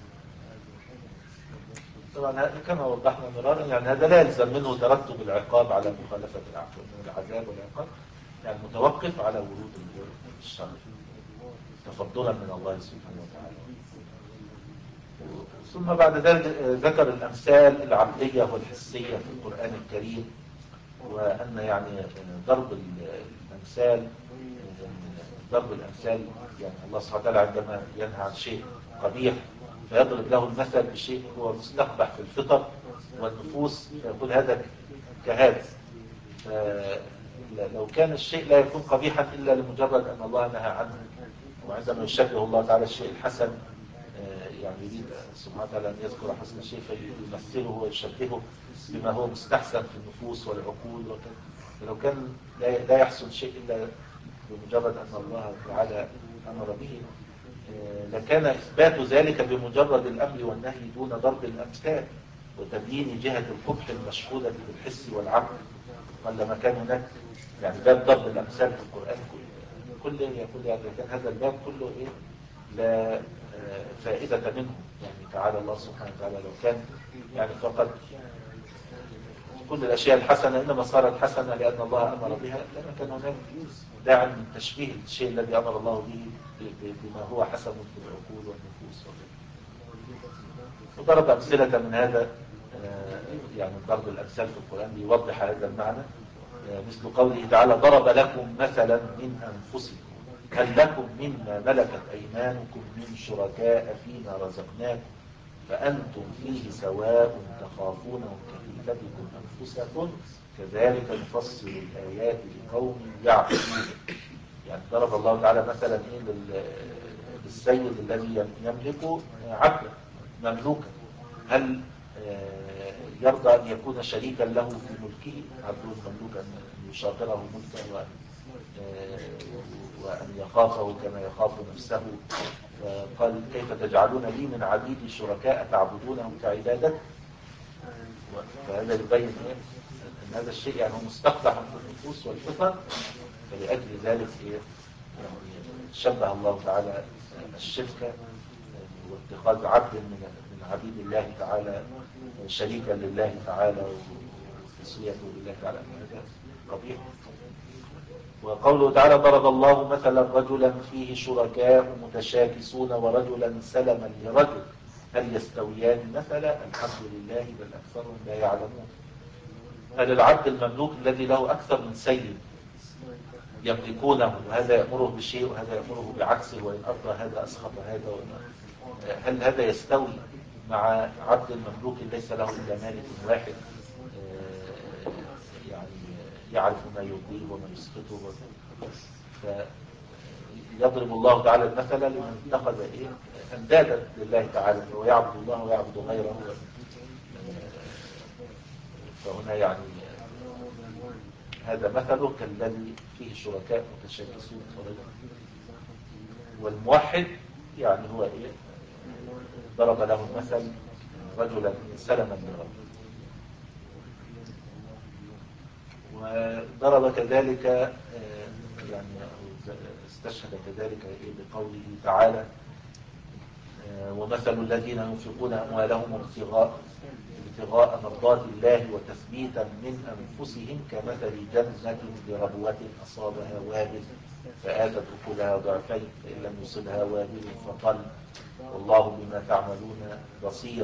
طبعا كما وضحنا مرارا يعني هذا لا يلزم منه ترتب العقاب على مخالفه العقل، من العذاب والعقاب يعني متوقف على ورود الشرع تفضلا من الله سبحانه وتعالى. ثم بعد ذلك ذكر الأمثال العقلية والحسية في القرآن الكريم، وأن يعني ضرب الأمثال ضرب الأمثال يعني الله سبحانه وتعالى عندما ينهى عن شيء قبيح فيضرب له المثل بشيء هو مستقبح في الفطر والنفوس فيقول هذا كهذا. لو كان الشيء لا يكون قبيحا إلا لمجرد أن الله نهى عنه، وعندما يشبه الله تعالى الشيء الحسن يعني يريد سبحانه وتعالى أن يذكر حسن الشيء فيمثله ويشبهه بما هو مستحسن في النفوس والعقول وكذا. فلو كان لا يحسن شيء إلا بمجرد أن الله تعالى أمر به لكان إثبات ذلك بمجرد الأمر والنهي دون ضرب الأمثال وتبيين جهة القبح المشهودة بالحس والعقل. قال لما كان هناك يعني باب ضرب الأمثال في القرآن كله يقول يعني كان هذا الباب كله إيه لا فائدة منه. يعني تعالى الله سبحانه وتعالى لو كان يعني فقط كل الأشياء الحسنة إنما صارت حسنة لأن الله أمر بها لما كان هناك داعي من تشبيه الشيء الذي أمر الله به بما هو حسن في العقول والنفوس. وضرب أمثلة من هذا يعني ضرب الأمثال في القرآن ليوضح هذا المعنى، مثل قوله تعالى ضرب لكم مثلا من أنفسكم. هل لكم مما ملكت أيمانكم من شركاء فيما رزقناكم فأنتم فيه سواء تخافونهم كخيفتكم أنفسكم كذلك نفصل الآيات لقوم يعقلون. يعني ضرب الله تعالى مثلا إيه للسيد الذي يملك عبدا مملوكا، هل يرضى أن يكون شريكا له في ملكه عبده المملوك، أن يشاطره ملكا وأن وأن يخافه كما يخاف نفسه؟ قال كيف تجعلون لي من عبيدي شركاء تعبدونهم كعبادتي؟ فهذا يبين أن هذا الشيء يعني هو مستقبح في النفوس والفطر، فلأجل ذلك يعني شبه الله تعالى الشرك واتخاذ عبد من من عبيد الله تعالى شريكا لله تعالى وتسويته لله تعالى، هذا قبيح. وقوله تعالى ضرب الله مثلا رجلا فيه شركاء متشاكسون ورجلا سلما لرجل هل يستويان مثلا الحمد لله بل أكثرهم لا يعلمون. هل العبد المملوك الذي له أكثر من سيد يملكونه وهذا يأمره بشيء وهذا يأمره بعكسه وإن أرضى هذا أسخط هذا، هل هذا يستوي مع عبد المملوك ليس له إلا مالك واحد يعني يعرف ما يرضيه وما يسخطه؟ فيضرب الله تعالى المثل لمن اتخذ إيه أندادا لله تعالى ويعبد الله ويعبد غيره. فهنا يعني هذا مثله كالذي فيه شركاء متشاكسون. والموحد يعني هو إيه ضرب له المثل رجلا سلما لرجل. وضرب كذلك يعني استشهد كذلك بقوله تعالى ومثل الذين ينفقون أموالهم ابتغاء ابتغاء مرضات الله وتثبيتا من أنفسهم كمثل جنة بربوة أصابها وابل فآتت أكلها ضعفين فإن لم يصبها وابل فطل والله بما تعملون بصير.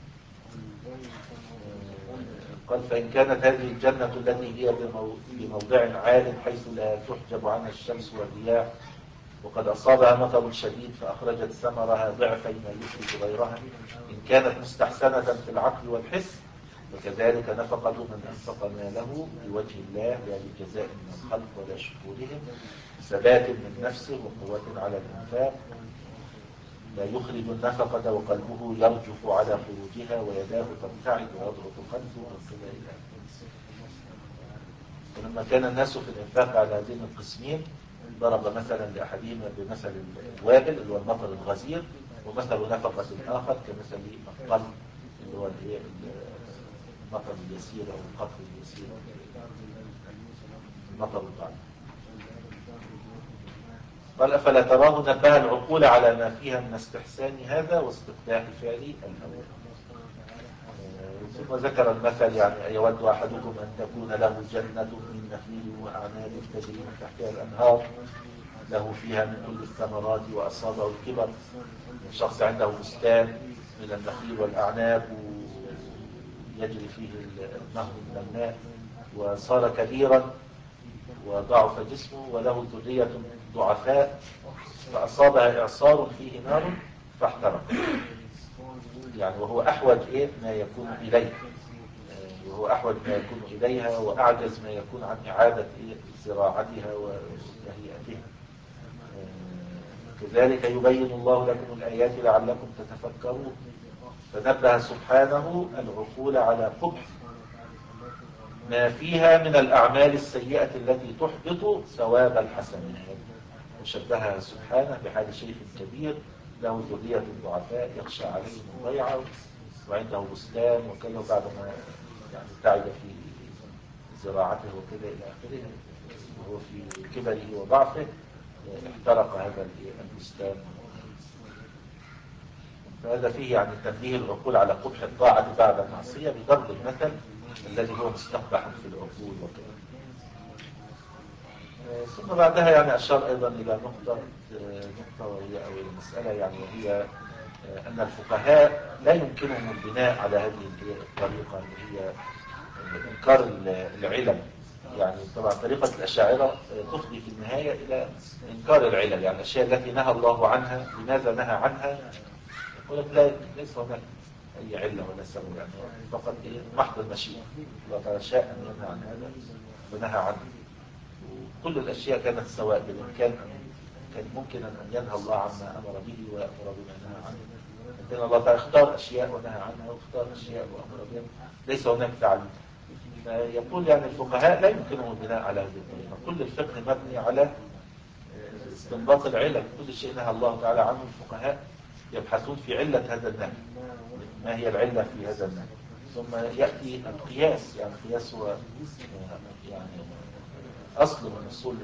قال فإن كانت هذه الجنة التي هي بموضع عال حيث لا تحجب عنها الشمس والرياح وقد أصابها مطر شديد فأخرجت ثمرها ضعفين ما يخرج غيرها إن كانت مستحسنة في العقل والحس وكذلك نفقة من أنفق ماله لوجه الله لا لجزاء من الخلق ولا شكورهم ثبات من نفسه وقوة على الإنفاق لا يخرج النفقة وقلبه يرجف على خروجها ويداه تبتعد ويضغط قلبه وكذا إلى آخره. ولما كان الناس في الإنفاق على هذين القسمين ضرب مثلا لأحدهما بمثل الوابل اللي هو المطر الغزير ومثل نفقة الآخر كمثل القل اللي هو المطر اليسير أو القطر اليسير المطر الضعيف. قال أفلا تراه نبه العقول على ما فيها من استحسان هذا واستقباح فعل الأول. ثم ذكر المثل يعني يود أحدكم أن تكون له جنة من نخيل وأعناب تجري من تحتها الأنهار له فيها من كل الثمرات وأصابه الكبر. شخص عنده بستان من النخيل والأعناب ويجري فيه النهر من الماء وصار كبيرا وضعف جسمه وله ذرية ضعفاء فأصابها إعصار فيه نار فاحترق. يعني وهو أحوج إيه ما يكون إليه وهو أحوج ما يكون إليها وأعجز ما يكون عن إعادة إيه زراعتها وتهيئتها. كذلك يبين الله لكم الآيات لعلكم تتفكرون. فنبه سبحانه العقول على قبح ما فيها من الأعمال السيئة التي تحبط ثواب الحسنات وشبهها سبحانه بحال شيخ كبير له ذرية ضعفاء يخشى عليهم الضيعة وعنده بستان وكذا بعد ما يعني تعب في زراعته وكذا إلى آخره وهو في كبره وضعفه احترق هذا البستان. فهذا فيه يعني تنبيه العقول على قبح الطاعة بعد المعصية بضرب المثل الذي هو مستقبح في العقول وكذا. ثم بعدها يعني أشار أيضا إلى نقطة نقطة وهي أو إلى مسألة يعني وهي أن الفقهاء لا يمكنهم البناء على هذه الطريقة اللي هي إنكار العلم يعني طبعا طريقة الأشاعرة تفضي في النهاية إلى إنكار العلل، يعني الأشياء التي نهى الله عنها لماذا نهى عنها؟ يقول لك لا، ليس هناك أي علة ولا سبب، يعني فقط إيه؟ محض المشيئة. الله تعالى شاء أن ينهى عن هذا فنهى عنه. وكل الأشياء كانت سواء، بالإمكان أن كان ممكن أن ينهى الله عما أمر به ويأمر بما نهى عنه، لكن الله تعالى اختار أشياء ونهى عنها واختار أشياء وأمر بها، ليس هناك تعليم. فيقول يعني الفقهاء لا يمكنهم البناء على هذه الطريقة. كل الفقه مبني على استنباط العلل، كل شيء نهى الله تعالى عنه الفقهاء يبحثون في علة هذا النهي، ما هي العلة في هذا النهي، ثم يأتي القياس. يعني القياس هو يعني أصل من أصول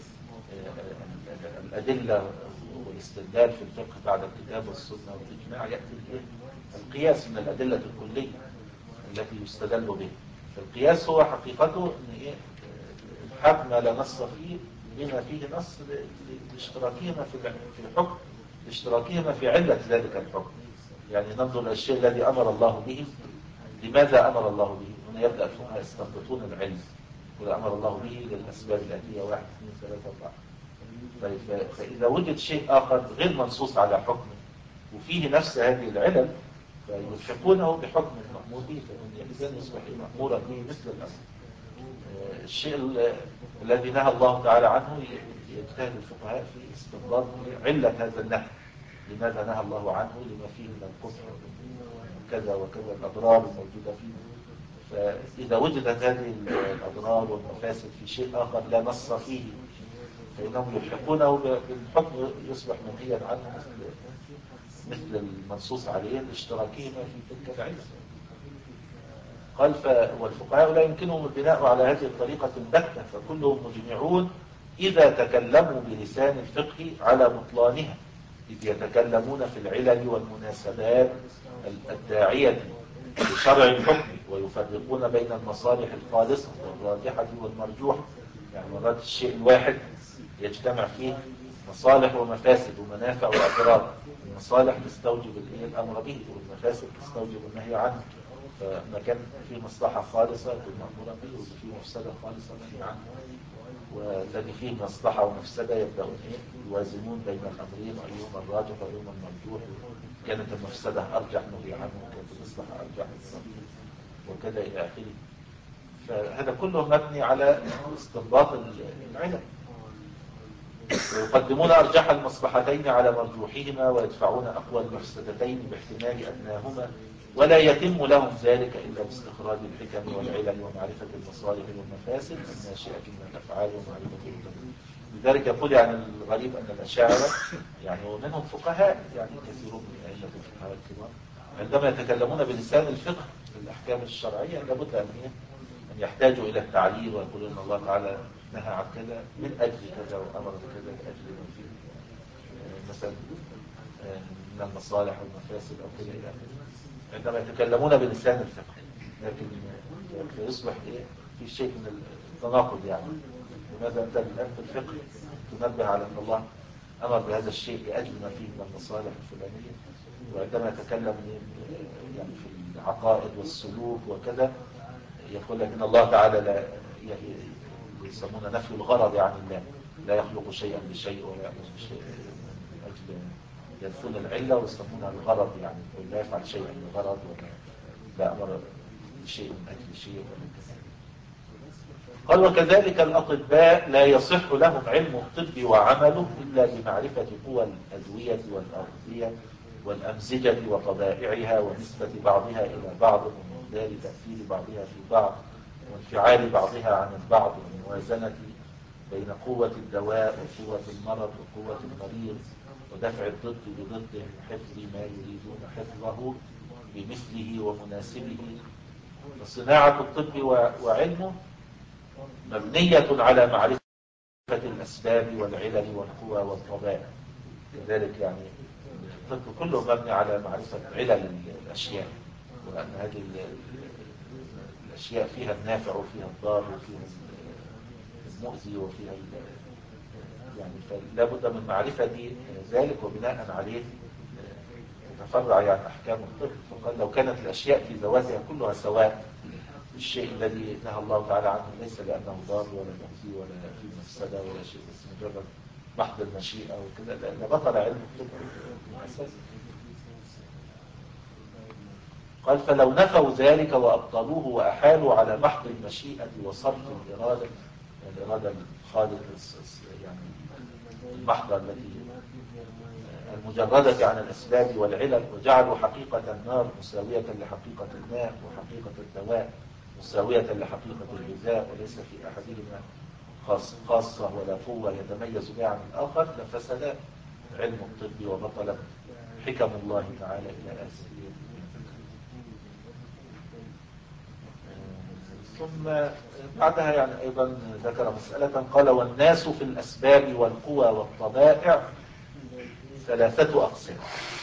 الأدلة والاستدلال في الفقه بعد الكتاب والسنة والإجماع. يأتي القياس من الأدلة الكلية التي يستدل به. فالقياس هو حقيقته أن إيه؟ الحكم ما لا نص فيه بما فيه نص لاشتراكهما في الحكم، لاشتراكهما في علة ذلك الحكم. يعني ننظر للشيء الذي أمر الله به، لماذا أمر الله به؟ هنا يبدأ الفقهاء يستنبطون العلم، ولا أمر الله به للأسباب الآتية واحد اثنين ثلاثة أربعة. طيب فإذا وجد شيء آخر غير منصوص على حكم وفيه نفس هذه العلل فيلحقونه بحكم المأمور به، فإن إذن يصبح مأمورا به مثل الأمر. الشيء الذي نهى الله تعالى عنه يجتهد الفقهاء في استنباط علة هذا النهي، لماذا نهى الله عنه؟ لما فيه من الكفر كذا وكذا الأضرار الموجودة فيه. فإذا وجدت هذه الأضرار والمفاسد في شيء آخر لا نص فيه فإنهم يلحقونه بالحكم يصبح منهيا عنه مثل مثل المنصوص عليه لاشتراكهما في تلك العلة. قال والفقهاء لا يمكنهم البناء على هذه الطريقة البتة، فكلهم مجمعون إذا تكلموا بلسان الفقه على بطلانها، إذ يتكلمون في العلل والمناسبات الداعية لشرع الحكم، ويفرقون بين المصالح الخالصة والراجحة والمرجوحة. يعني مرات الشيء الواحد يجتمع فيه مصالح ومفاسد ومنافع وأضرار. المصالح تستوجب الأمر به، والمفاسد تستوجب النهي عنه. فما كان فيه مصلحة خالصة يكون مأمورا به، والذي فيه مفسدة خالصة نهي عنه. والذي فيه مصلحة ومفسدة يبدأون يوازنون بين الأمرين، أيهما الراجح وأيهما المرجوح. كانت المفسدة أرجح نهي عنه، وكانت المصلحة أرجح وكذا إلى آخره. فهذا كله مبني على استنباط العلم. ويقدمون أرجح المصلحتين على مرجوحهما، ويدفعون أقوى المفسدتين باحتمال أدناهما، ولا يتم لهم ذلك إلا باستخراج الحكم والعلل ومعرفة المصالح والمفاسد الناشئة من الأفعال ومعرفة الأدلة. لذلك يقول يعني الغريب أن الأشاعرة يعني ومنهم فقهاء، يعني كثيرون من أئمة الفقهاء الكبار، عندما يتكلمون بلسان الفقه في الأحكام الشرعية لابد أن أن يحتاجوا إلى التعليل، ويقولون أن الله تعالى نهى عن كذا من أجل كذا وأمر بكذا لأجل ما فيه مثلا من المصالح والمفاسد أو كذا إلى آخره، عندما يتكلمون بلسان الفقه. لكن فيصبح إيه في شيء من التناقض. يعني لماذا أنت الآن في الفقه تنبه على أن الله أمر بهذا الشيء لأجل ما فيه من المصالح الفلانية، وعندما يتكلم يعني في العقائد والسلوك وكذا يقول لك إن الله تعالى لا يسمون نفي الغرض عن الله، لا يخلق شيئا بشيء ولا يأمر بشيء من أجل ينفون العلة ويسمونها الغرض، يعني لا يفعل شيئا لغرض ولا لا أمر بشيء من أجل شيء ولا كذا. قال وكذلك الأطباء لا يصح لهم علم الطب وعمله إلا بمعرفة قوى الأدوية والأغذية والأمزجة وطبائعها ونسبة بعضها إلى بعض ومقدار تأثير بعضها في بعض وانفعال بعضها عن البعض والموازنة بين قوة الدواء وقوة المرض وقوة المريض ودفع الضد بضده وحفظ ما يريدون حفظه بمثله ومناسبه. فصناعة الطب وعلمه مبنية على معرفة الأسباب والعلل والقوى والطبائع. كذلك يعني الطب كله مبني على معرفة علل الأشياء، وأن هذه الأشياء فيها النافع وفيها الضار وفيها المؤذي وفيها يعني فلا بد من معرفة ذلك، وبناء عليه تتفرع يعني أحكام الطب. فقال لو كانت الأشياء في ذواتها كلها سواء الشيء الذي نهى الله تعالى عنه ليس لأنه ضار ولا مؤذي ولا فيه مفسدة ولا شيء، بس مجرد محض المشيئة وكذا، لأن بطل علم الطب أساسا. قال فلو نفوا ذلك وأبطلوه وأحالوا على محض المشيئة وصرف الإرادة، الإرادة الخالق يعني المحضة التي المجردة عن الأسباب والعلل، وجعلوا حقيقة النار مساوية لحقيقة الماء وحقيقة الدواء مساوية لحقيقة الغذاء، وليس في أحدهما خاص خاصة ولا قوة يتميز بها عن الآخر، لفسد علم الطب وبطلت حكم الله تعالى إلى آسفين. ثم بعدها يعني أيضا ذكر مسألة قال والناس في الأسباب والقوى والطبائع ثلاثة أقسام،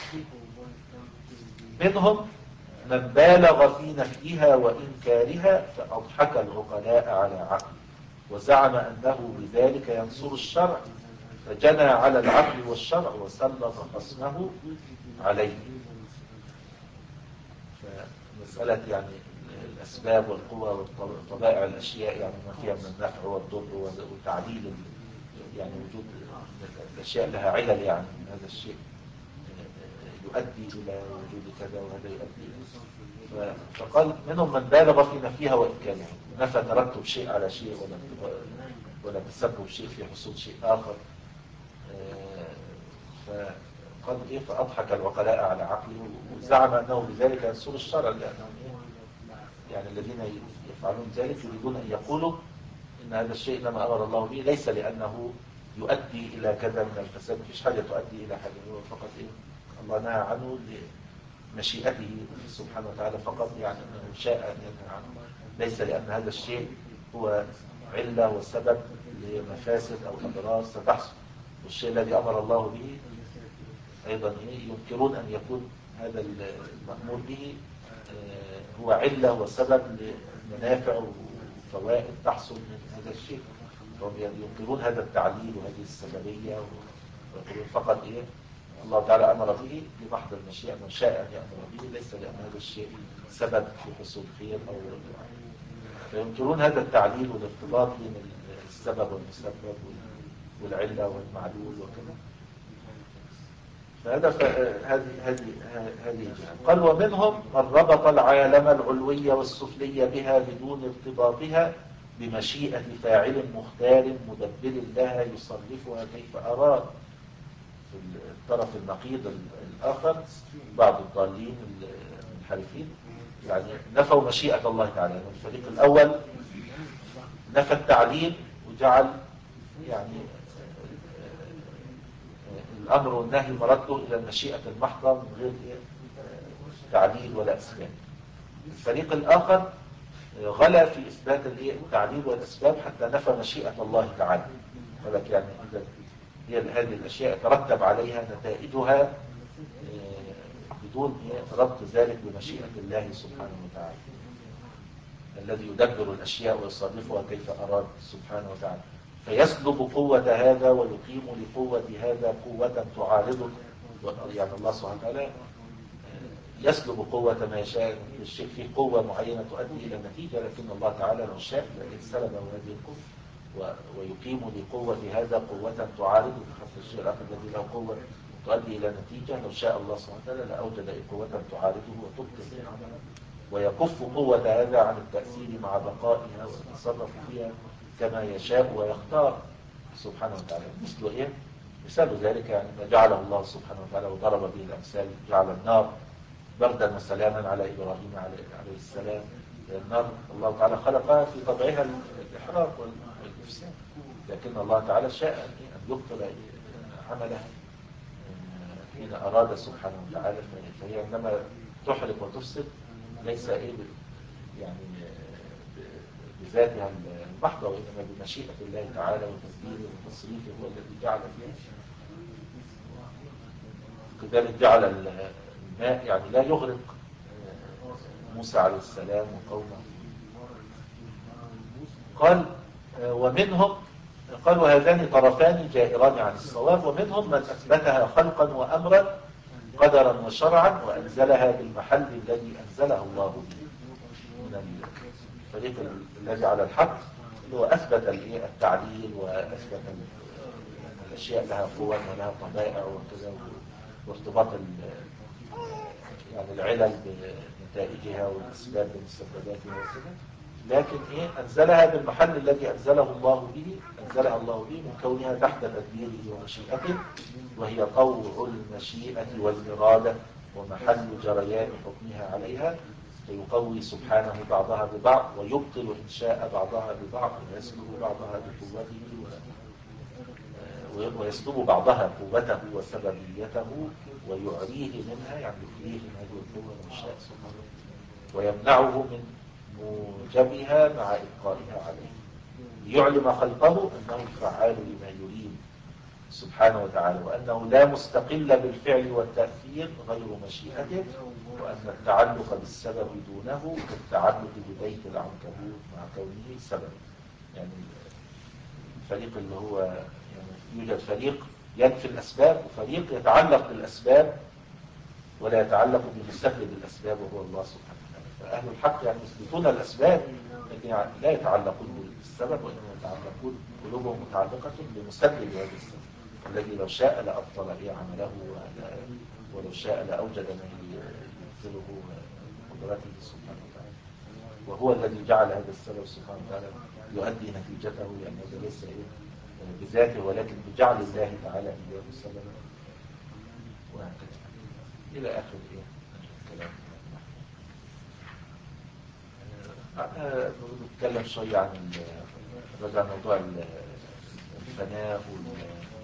منهم من بالغ في نفيها وإنكارها فأضحك العقلاء على عقله وزعم أنه بذلك ينصر الشرع فجنى على العقل والشرع وسلط خصمه عليه. فمسألة يعني الأسباب والقوى وطبائع الأشياء يعني ما فيها من النفع والضر وتعديل يعني وجود الأشياء لها علل، يعني هذا الشيء يؤدي إلى وجود كذا وهذا يؤدي إلى، فقال منهم من بالغ في نفيها وإنكارها، نفى ترتب شيء على شيء ولا ولا تسبب شيء في حصول شيء آخر. فقال إيه فأضحك العقلاء على عقله وزعم أنه بذلك ينصر الشرع، لأنهم يعني الذين يفعلون ذلك يريدون أن يقولوا إن هذا الشيء إنما أمر الله به ليس لأنه يؤدي إلى كذا من الفساد، مفيش حاجة تؤدي إلى حاجة، هو فقط إيه الله نهى عنه لمشيئته سبحانه وتعالى فقط، يعني أنه شاء أن ينهى عنه، ليس لأن هذا الشيء هو علة وسبب لمفاسد أو أضرار ستحصل. والشيء الذي أمر الله به أيضا ينكرون أن يكون هذا المأمور به هو علة وسبب لمنافع وفوائد تحصل من هذا الشيء، فهم ينكرون هذا التعليل وهذه السببية ويقولون فقط إيه الله تعالى أمر به لمحض المشيئة من شاء أن يأمر به، ليس لأن هذا الشيء سبب في حصول خير أو فينكرون هذا التعليل والارتباط بين السبب والمسبب والعلة والمعلول وكذا. فهذا هذه هذه هذه جهة. قال ومنهم من ربط العالم العلوي والسفلي بها بدون ارتباطها بمشيئة فاعل مختار مدبر لها يصرفها كيف أراد. في الطرف النقيض الآخر بعض الضالين المنحرفين يعني نفوا مشيئة الله تعالى. يعني الفريق الأول نفى التعليل وجعل يعني الأمر والنهي مرده إلى المشيئة المحضة من غير تعليل ولا أسباب. الفريق الآخر غلا في إثبات التعليل والأسباب حتى نفى مشيئة الله تعالى. ولكن يعني هي هذه الأشياء ترتب عليها نتائجها بدون ربط ذلك بمشيئة الله سبحانه وتعالى الذي يدبر الأشياء ويصرفها كيف أراد سبحانه وتعالى، فيسلب قوة هذا ويقيم لقوة هذا قوة تعارضه. يعني الله سبحانه وتعالى يسلب قوة ما يشاء، الشيء فيه قوة معينة تؤدي إلى نتيجة، لكن الله تعالى لو شاء لكن سلبه هذه القوة ويقيم لقوة هذا قوة تعارضه. حتى الشيء الآخر الذي له قوة تؤدي إلى نتيجة لو شاء الله سبحانه وتعالى لأوجد قوة تعارضه وتبطل عمله ويكف قوة هذا عن التأثير مع بقائها ويتصرف فيها كما يشاء ويختار سبحانه وتعالى. مثل إيه؟ مثال ذلك يعني ما جعله الله سبحانه وتعالى وضرب به الأمثال، جعل النار بردا وسلاما على إبراهيم عليه السلام. النار الله تعالى خلقها في طبعها الإحراق والإفساد، لكن الله تعالى شاء أن يبطل عملها حين أراد سبحانه وتعالى. فهي عندما تحرق وتفسد ليس إيه يعني بذاتها المحضة، وإنما بمشيئة الله تعالى وتدبيره وتصريفه هو الذي جعل فيها. كذلك جعل الماء يعني لا يغرق موسى عليه السلام وقومه. قال ومنهم قال وهذان طرفان جائران عن الصواب، ومنهم من أثبتها خلقا وأمرا قدرا وشرعا وأنزلها بالمحل الذي أنزله الله به من الفريق الذي على الحق اللي هو أثبت التعليل وأثبت الأشياء لها قوة ولها طبائع وكذا، وارتباط يعني العلل بنتائجها والأسباب بمسبباتها وكذا. لكن إيه أنزلها بالمحل الذي أنزله الله به، أنزلها الله به من كونها تحت تدبيره ومشيئته، وهي طوع المشيئة والإرادة ومحل جريان حكمها عليها، فيقوي سبحانه بعضها ببعض ويبطل إنشاء بعضها ببعض ويسلب بعضها بقوته ويسلب بعضها قوته وسببيته ويعريه منها، يعني يخليه من هذه القوة والإنشاء سبحانه، ويمنعه من موجبها مع إبقائها عليه، ليعلم خلقه أنه الفعال لما يريد سبحانه وتعالى، وأنه لا مستقل بالفعل والتأثير غير مشيئته، وأن التعلق بالسبب دونه كالتعلق ببيت العنكبوت مع كونه سبب. يعني الفريق اللي هو يعني يوجد فريق ينفي الأسباب وفريق يتعلق بالأسباب ولا يتعلق بمسبب الأسباب وهو الله سبحانه وتعالى. فأهل الحق يعني يثبتون الأسباب لكن لا يتعلقون بالسبب، وإنما يتعلقون قلوبهم متعلقة بمسبب هذا السبب الذي لو شاء لأبطل إيه عمله، ولو شاء لأوجد ما يبطله قدرته سبحانه وتعالى، وهو الذي جعل هذا السبب سبحانه وتعالى يؤدي نتيجته، يعني هذا ليس بذاته ولكن بجعل الله تعالى إياه سببا، وهكذا إلى آخر إيه الكلام. أنا بنتكلم شوية عن رجع موضوع الفناء وال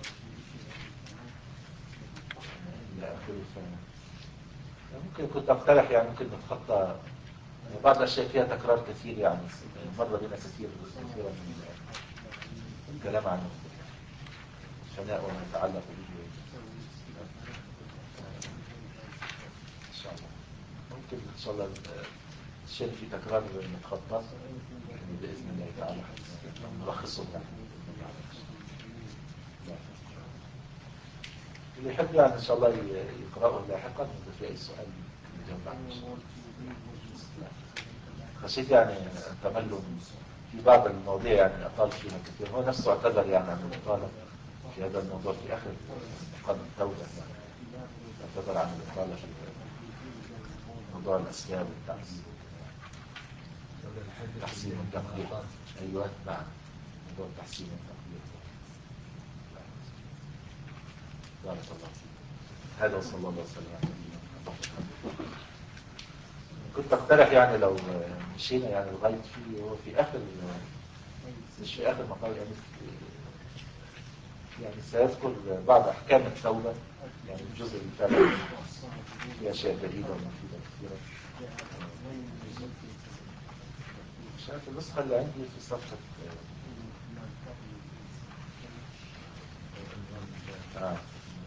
إلى آخره. ممكن كنت أقترح يعني ممكن نتخطى بعض الأشياء فيها تكرار كثير، يعني مر بنا كثير كثيرا من الكلام عن الفناء وما يتعلق به إن شاء الله. ممكن إن شاء الله الشيء في تكرار متخطى بإذن الله تعالى نلخصه يعني. اللي يحب يعني إن شاء الله يقرأه لاحقا إذا في أي سؤال نجاوب عنه إن شاء الله. خشيت يعني التملل في بعض المواضيع يعني أطال فيها كثير، هو نفسه اعتذر يعني عن الإطالة في هذا الموضوع في آخر قرن التوبة، يعني اعتذر عن الإطالة في موضوع الأسباب والتعزيز التحسين والتقدير. أيوة نعم، موضوع التحسين والتقدير. بارك الله فيك. هذا وصلى الله وسلم على نبينا محمد. كنت اقترح يعني لو مشينا يعني لغايه في هو في اخر مش في اخر مقال يعني يعني سيذكر بعض احكام التوبه، يعني الجزء اللي فعلا في اشياء جديده ومفيده كثيره. مش عارف النسخه اللي عندي في صفحه اه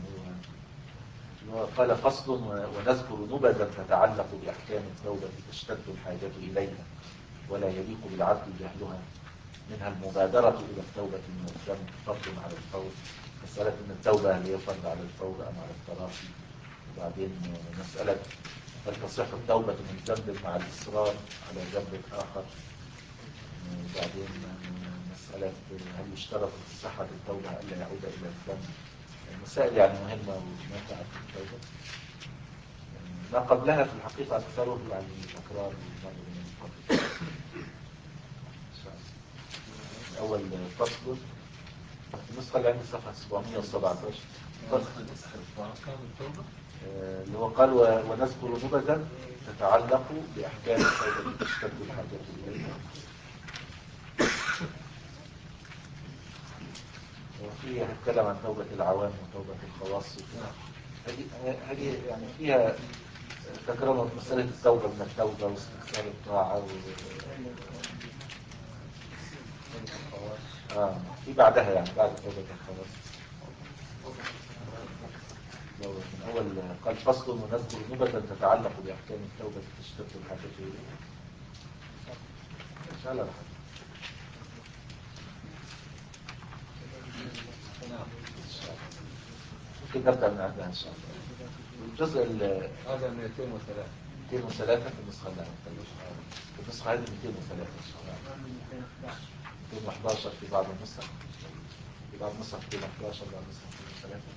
قال فصل ونذكر نبذا تتعلق بأحكام التوبة تشتد الحاجة إليها ولا يليق بالعبد جهلها، منها المبادرة إلى التوبة من الذنب فرض على الفور، مسألة أن التوبة هل هي فرض على الفور أم على التراخي، وبعدين مسألة هل تصح التوبة من ذنب مع الإصرار على ذنب آخر، وبعدين مسألة هل يشترط في صحة التوبة ألا يعود إلى الذنب. المسائل يعني مهمة ونافعة في التوبة. ما قبلها في الحقيقة أكثره يعني تكرار مرة من القبل. أول فصل النسخة اللي عندي صفحة سبعمائة وسبعة عشر فصل أحكام التوبة اللي هو قال ونذكر نبذا تتعلق بأحكام التوبة تشتد الحاجة إليها. وفي هنتكلم عن توبة العوام وتوبة الخواص. هذه هذه يعني فيها تكرار مسألة التوبة من التوبة واستكثار الطاعة و... آه. في بعدها يعني بعد توبة الخواص من أول قال فصل ونذكر نبذا تتعلق بأحكام التوبة تشتد الحاجة إليها. إن شاء الله ممكن نبدأ من عندها إن شاء الله. الجزء هذا مئتين وثلاثة مئتين وثلاثة في النسخة اللي في النسخة هذه مئتين وثلاثة إن شاء الله. مئتين وأحد عشر في بعض النسخ، في بعض النسخ مئتين وأحد عشر، بعض النسخ مئتين وثلاثة.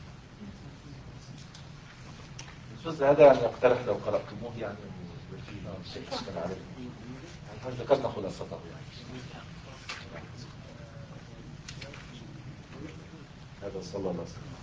الجزء هذا يعني أقترح لو قرأتموه يعني في شيء أشكال عليه، يعني ذكرنا خلاصته يعني. هذا صلى الله عليه وسلم.